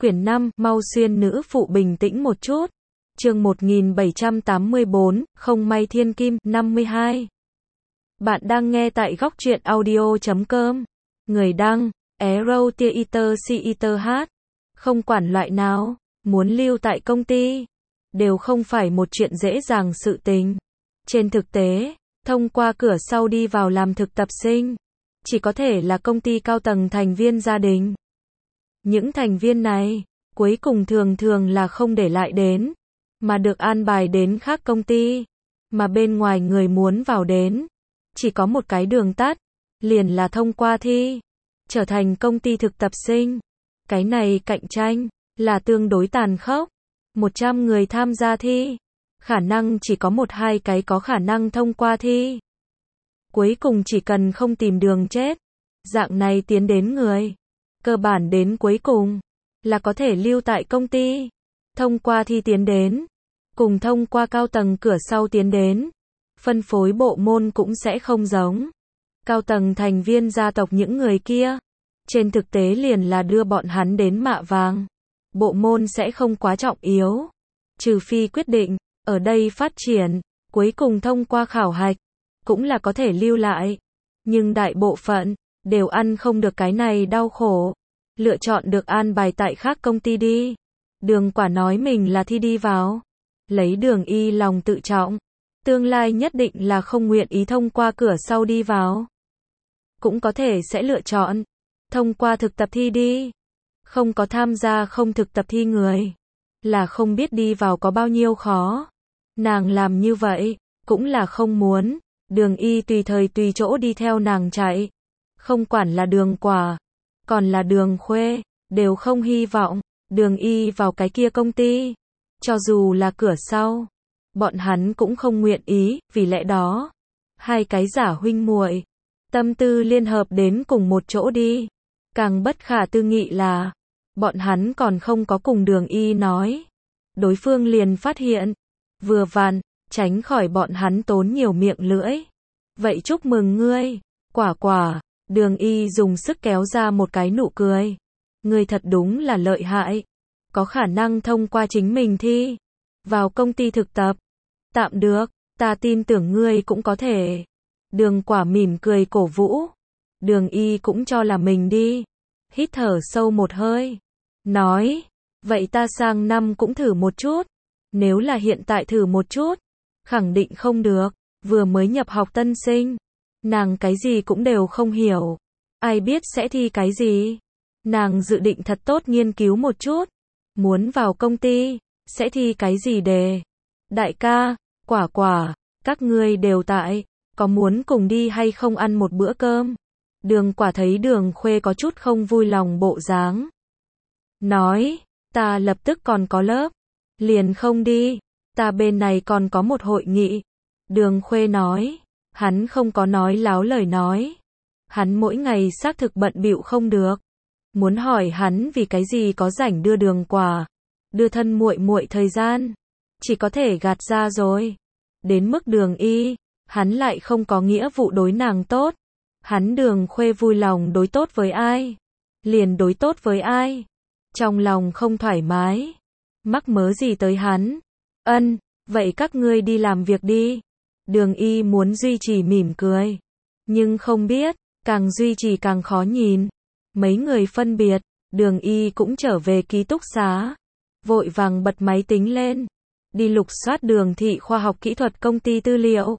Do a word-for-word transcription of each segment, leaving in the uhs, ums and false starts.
Quyển năm, mau xuyên nữ phụ bình tĩnh một chút. Chương một nghìn bảy trăm tám mươi tư, không may thiên kim, năm mươi hai. Bạn đang nghe tại góc truyện audio chấm com. Người đăng, Arrow Theater Theater hát. Không quản loại nào, muốn lưu tại công ty, đều không phải một chuyện dễ dàng sự tình. Trên thực tế, thông qua cửa sau đi vào làm thực tập sinh, chỉ có thể là công ty cao tầng thành viên gia đình. Những thành viên này, cuối cùng thường thường là không để lại đến, mà được an bài đến khác công ty, mà bên ngoài người muốn vào đến, chỉ có một cái đường tắt, liền là thông qua thi, trở thành công ty thực tập sinh. Cái này cạnh tranh, là tương đối tàn khốc. một trăm người tham gia thi, khả năng chỉ có một hai cái có khả năng thông qua thi. Cuối cùng chỉ cần không tìm đường chết, dạng này tiến đến người, cơ bản đến cuối cùng, là có thể lưu tại công ty. Thông qua thi tiến đến, cùng thông qua cao tầng cửa sau tiến đến, phân phối bộ môn cũng sẽ không giống. Cao tầng thành viên gia tộc những người kia, trên thực tế liền là đưa bọn hắn đến mạ vàng. Bộ môn sẽ không quá trọng yếu, trừ phi quyết định, ở đây phát triển, cuối cùng thông qua khảo hạch, cũng là có thể lưu lại. Nhưng đại bộ phận, đều ăn không được cái này đau khổ, lựa chọn được an bài tại khác công ty đi. Đường Quả nói mình là thi đi vào, lấy Đường Y lòng tự trọng, tương lai nhất định là không nguyện ý thông qua cửa sau đi vào. Cũng có thể sẽ lựa chọn, thông qua thực tập thi đi. Không có tham gia không thực tập thi người, là không biết đi vào có bao nhiêu khó. Nàng làm như vậy, cũng là không muốn, Đường Y tùy thời tùy chỗ đi theo nàng chạy. Không quản là Đường Quả, còn là Đường Khuê, đều không hy vọng, Đường Y vào cái kia công ty. Cho dù là cửa sau, bọn hắn cũng không nguyện ý, vì lẽ đó, hai cái giả huynh muội, tâm tư liên hợp đến cùng một chỗ đi. Càng bất khả tư nghị là, bọn hắn còn không có cùng Đường Y nói, đối phương liền phát hiện, vừa vặn, tránh khỏi bọn hắn tốn nhiều miệng lưỡi. Vậy chúc mừng ngươi, Quả Quả. Đường Y dùng sức kéo ra một cái nụ cười. Ngươi thật đúng là lợi hại, có khả năng thông qua chính mình thi, vào công ty thực tập. Tạm được, ta tin tưởng ngươi cũng có thể. Đường Quả mỉm cười cổ vũ. Đường Y cũng cho là mình đi. Hít thở sâu một hơi, nói, vậy ta sang năm cũng thử một chút. Nếu là hiện tại thử một chút, khẳng định không được. Vừa mới nhập học tân sinh, nàng cái gì cũng đều không hiểu, ai biết sẽ thi cái gì. Nàng dự định thật tốt nghiên cứu một chút, muốn vào công ty, sẽ thi cái gì đề. Đại ca, Quả Quả, các ngươi đều tại, có muốn cùng đi hay không ăn một bữa cơm? Đường Quả thấy Đường Khuê có chút không vui lòng bộ dáng, nói, ta lập tức còn có lớp, liền không đi, ta bên này còn có một hội nghị. Đường Khuê nói, hắn không có nói láo lời nói, hắn mỗi ngày xác thực bận bịu không được. Muốn hỏi hắn vì cái gì có rảnh đưa Đường Quả, đưa thân muội muội thời gian, chỉ có thể gạt ra rồi. Đến mức Đường Y, hắn lại không có nghĩa vụ đối nàng tốt. Hắn Đường Khuê vui lòng đối tốt với ai, liền đối tốt với ai. Trong lòng không thoải mái, mắc mớ gì tới hắn. Ân, vậy các ngươi đi làm việc đi. Đường Y muốn duy trì mỉm cười, nhưng không biết, càng duy trì càng khó nhìn. Mấy người phân biệt, Đường Y cũng trở về ký túc xá, vội vàng bật máy tính lên, đi lục soát Đường thị khoa học kỹ thuật công ty tư liệu.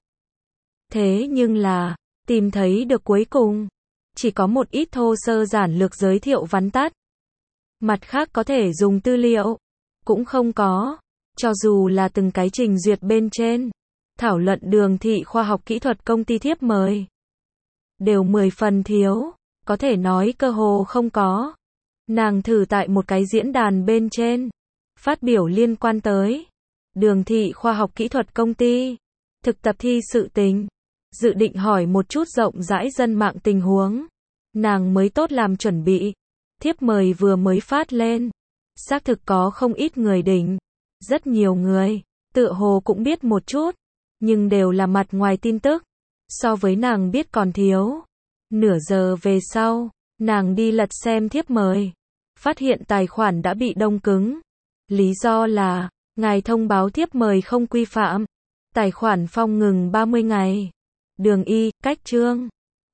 Thế nhưng là, tìm thấy được cuối cùng, chỉ có một ít thô sơ giản lược giới thiệu vắn tắt. Mặt khác có thể dùng tư liệu, cũng không có. Cho dù là từng cái trình duyệt bên trên, thảo luận Đường thị khoa học kỹ thuật công ty thiếp mời, đều mười phần thiếu, có thể nói cơ hồ không có. Nàng thử tại một cái diễn đàn bên trên, phát biểu liên quan tới Đường thị khoa học kỹ thuật công ty, thực tập thi sự tình, dự định hỏi một chút rộng rãi dân mạng tình huống. Nàng mới tốt làm chuẩn bị, thiếp mời vừa mới phát lên, xác thực có không ít người đỉnh, rất nhiều người, tựa hồ cũng biết một chút, nhưng đều là mặt ngoài tin tức, so với nàng biết còn thiếu. Nửa giờ về sau, nàng đi lật xem thiếp mời, phát hiện tài khoản đã bị đông cứng. Lý do là, ngài thông báo thiếp mời không quy phạm. Tài khoản phong ngừng ba mươi ngày. Đường Y, cách chương